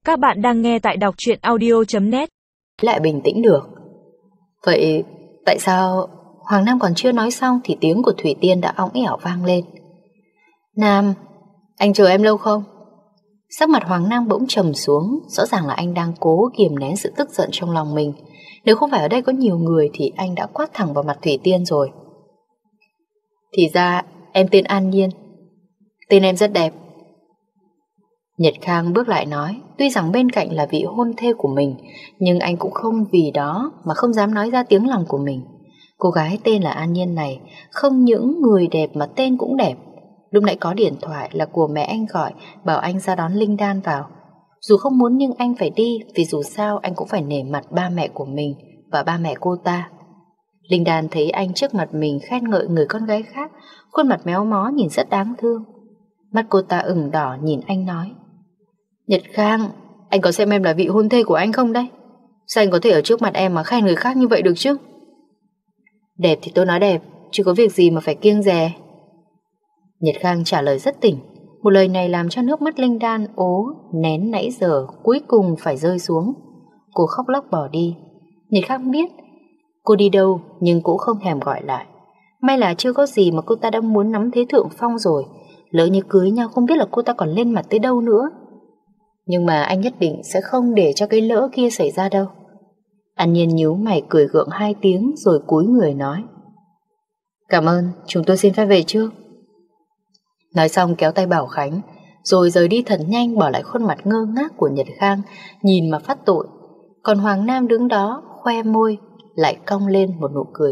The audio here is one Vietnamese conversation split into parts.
Các bạn đang nghe tại đọc truyện audio.net. Lại bình tĩnh được. Vậy tại sao Hoàng Nam còn chưa nói xong thì tiếng của Thủy Tiên đã óng ẻo vang lên. Nam, anh chờ em lâu không? Sắc mặt Hoàng Nam bỗng trầm xuống. Rõ ràng là anh đang cố kiềm nén sự tức giận trong lòng mình. Nếu không phải ở đây có nhiều người thì anh đã quát thẳng vào mặt Thủy Tiên rồi. Thì ra em tên An Nhiên. Tên em rất đẹp. Nhật Khang bước lại nói, tuy rằng bên cạnh là vị hôn thê của mình, nhưng anh cũng không vì đó mà không dám nói ra tiếng lòng của mình. Cô gái tên là An Nhiên này, không những người đẹp mà tên cũng đẹp. Lúc nãy có điện thoại là của mẹ anh gọi, bảo anh ra đón Linh Đan vào. Dù không muốn nhưng anh phải đi, vì dù sao anh cũng phải nể mặt ba mẹ của mình và ba mẹ cô ta. Linh Đan thấy anh trước mặt mình khen ngợi người con gái khác, khuôn mặt méo mó nhìn rất đáng thương. Mắt cô ta ửng đỏ nhìn anh nói, Nhật Khang, anh có xem em là vị hôn thê của anh không đấy? Sao anh có thể ở trước mặt em mà khen người khác như vậy được chứ? Đẹp thì tôi nói đẹp, chứ có việc gì mà phải kiêng dè. Nhật Khang trả lời rất tỉnh. Một lời này làm cho nước mắt Linh Đan ố nén nãy giờ cuối cùng phải rơi xuống. Cô khóc lóc bỏ đi. Nhật Khang biết cô đi đâu nhưng cũng không thèm gọi lại. May là chưa có gì mà cô ta đã muốn nắm thế thượng phong rồi. Lỡ như cưới nhau không biết là cô ta còn lên mặt tới đâu nữa. Nhưng mà anh nhất định sẽ không để cho cái lỡ kia xảy ra đâu. An Nhiên nhíu mày cười gượng 2 tiếng rồi cúi người nói, cảm ơn, chúng tôi xin phép về trước. Nói xong kéo tay Bảo Khánh rồi rời đi thật nhanh, bỏ lại khuôn mặt ngơ ngác của Nhật Khang nhìn mà phát tội. Còn Hoàng Nam đứng đó khoe môi lại cong lên một nụ cười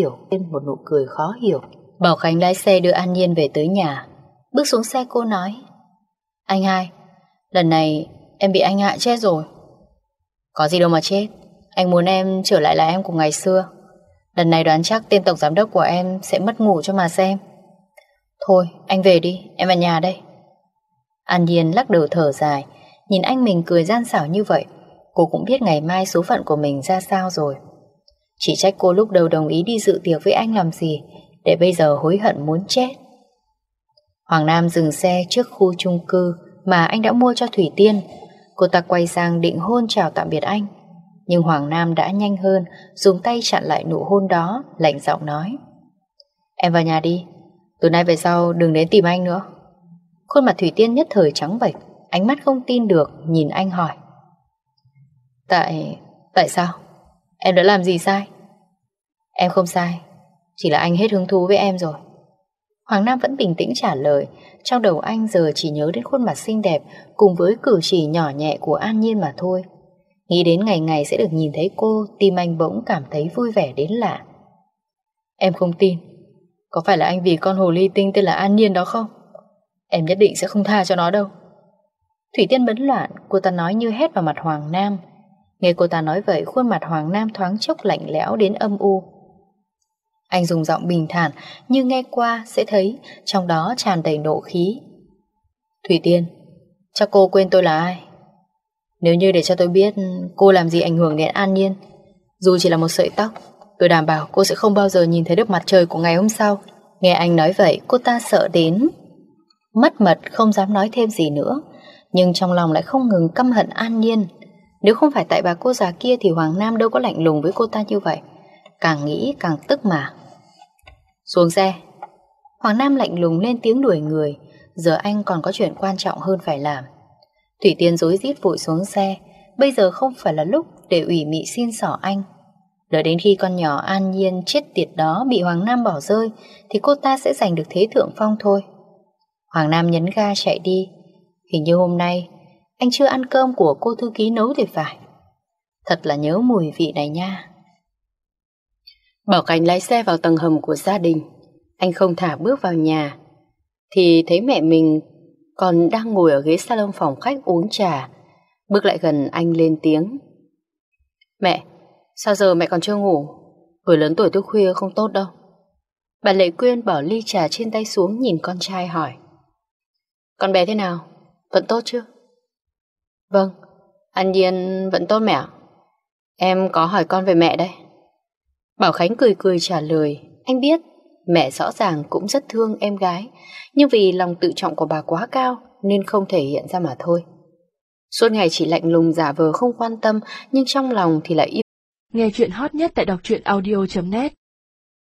khó hiểu. Bảo Khánh lái xe đưa An Nhiên về tới nhà. Bước xuống xe cô nói, anh hai, lần này em bị anh hại chết rồi. Có gì đâu mà chết, anh muốn em trở lại là em của ngày xưa. Lần này đoán chắc tên tổng giám đốc của em sẽ mất ngủ cho mà xem. Thôi anh về đi, em ở nhà đây. An Nhiên lắc đầu thở dài. Nhìn anh mình cười gian xảo như vậy, cô cũng biết ngày mai số phận của mình ra sao rồi. Chỉ trách cô lúc đầu đồng ý đi dự tiệc với anh làm gì, để bây giờ hối hận muốn chết. Hoàng Nam dừng xe trước khu chung cư mà anh đã mua cho Thủy Tiên. Cô ta quay sang định hôn chào tạm biệt anh, nhưng Hoàng Nam đã nhanh hơn, dùng tay chặn lại nụ hôn đó, lạnh giọng nói, em vào nhà đi, từ nay về sau đừng đến tìm anh nữa. Khuôn mặt Thủy Tiên nhất thời trắng bệch, ánh mắt không tin được nhìn anh hỏi, Tại sao? Em đã làm gì sai? Em không sai, chỉ là anh hết hứng thú với em rồi. Hoàng Nam vẫn bình tĩnh trả lời. Trong đầu anh giờ chỉ nhớ đến khuôn mặt xinh đẹp cùng với cử chỉ nhỏ nhẹ của An Nhiên mà thôi. Nghĩ đến ngày ngày sẽ được nhìn thấy cô, tim anh bỗng cảm thấy vui vẻ đến lạ. Em không tin. Có phải là anh vì con hồ ly tinh tên là An Nhiên đó không? Em nhất định sẽ không tha cho nó đâu. Thủy Tiên bấn loạn, cô ta nói như hét vào mặt Hoàng Nam. Nghe cô ta nói vậy, khuôn mặt Hoàng Nam thoáng chốc lạnh lẽo đến âm u. Anh dùng giọng bình thản như nghe qua sẽ thấy trong đó tràn đầy nộ khí. Thủy Tiên, chắc cô quên tôi là ai? Nếu như để cho tôi biết cô làm gì ảnh hưởng đến An Nhiên, dù chỉ là một sợi tóc, tôi đảm bảo cô sẽ không bao giờ nhìn thấy được mặt trời của ngày hôm sau. Nghe anh nói vậy, cô ta sợ đến mất mật, không dám nói thêm gì nữa. Nhưng trong lòng lại không ngừng căm hận An Nhiên. Nếu không phải tại bà cô già kia thì Hoàng Nam đâu có lạnh lùng với cô ta như vậy. Càng nghĩ càng tức mà. Xuống xe. Hoàng Nam lạnh lùng lên tiếng đuổi người. Giờ anh còn có chuyện quan trọng hơn phải làm. Thủy Tiên rối rít vội xuống xe. Bây giờ không phải là lúc để ủy mị xin xỏ anh. Đợi đến khi con nhỏ An Nhiên chết tiệt đó bị Hoàng Nam bỏ rơi thì cô ta sẽ giành được thế thượng phong thôi. Hoàng Nam nhấn ga chạy đi. Hình như hôm nay anh chưa ăn cơm của cô thư ký nấu thì phải. Thật là nhớ mùi vị này nha. Bảo Khánh lái xe vào tầng hầm của gia đình. Anh không thả bước vào nhà thì thấy mẹ mình còn đang ngồi ở ghế salon phòng khách uống trà. Bước lại gần anh lên tiếng, mẹ, sao giờ mẹ còn chưa ngủ? Người lớn tuổi thức khuya không tốt đâu. Bà Lệ Quyên bỏ ly trà trên tay xuống nhìn con trai hỏi, con bé thế nào? Vẫn tốt chứ? Vâng, An Nhiên vẫn tốt mẹ ạ. Em có hỏi con về mẹ đây. Bảo Khánh cười cười trả lời. Anh biết mẹ rõ ràng cũng rất thương em gái, nhưng vì lòng tự trọng của bà quá cao nên không thể hiện ra mà thôi. Suốt ngày chỉ lạnh lùng giả vờ không quan tâm, nhưng trong lòng thì lại yêu. Nghe chuyện hot nhất tại đọc truyện audio.net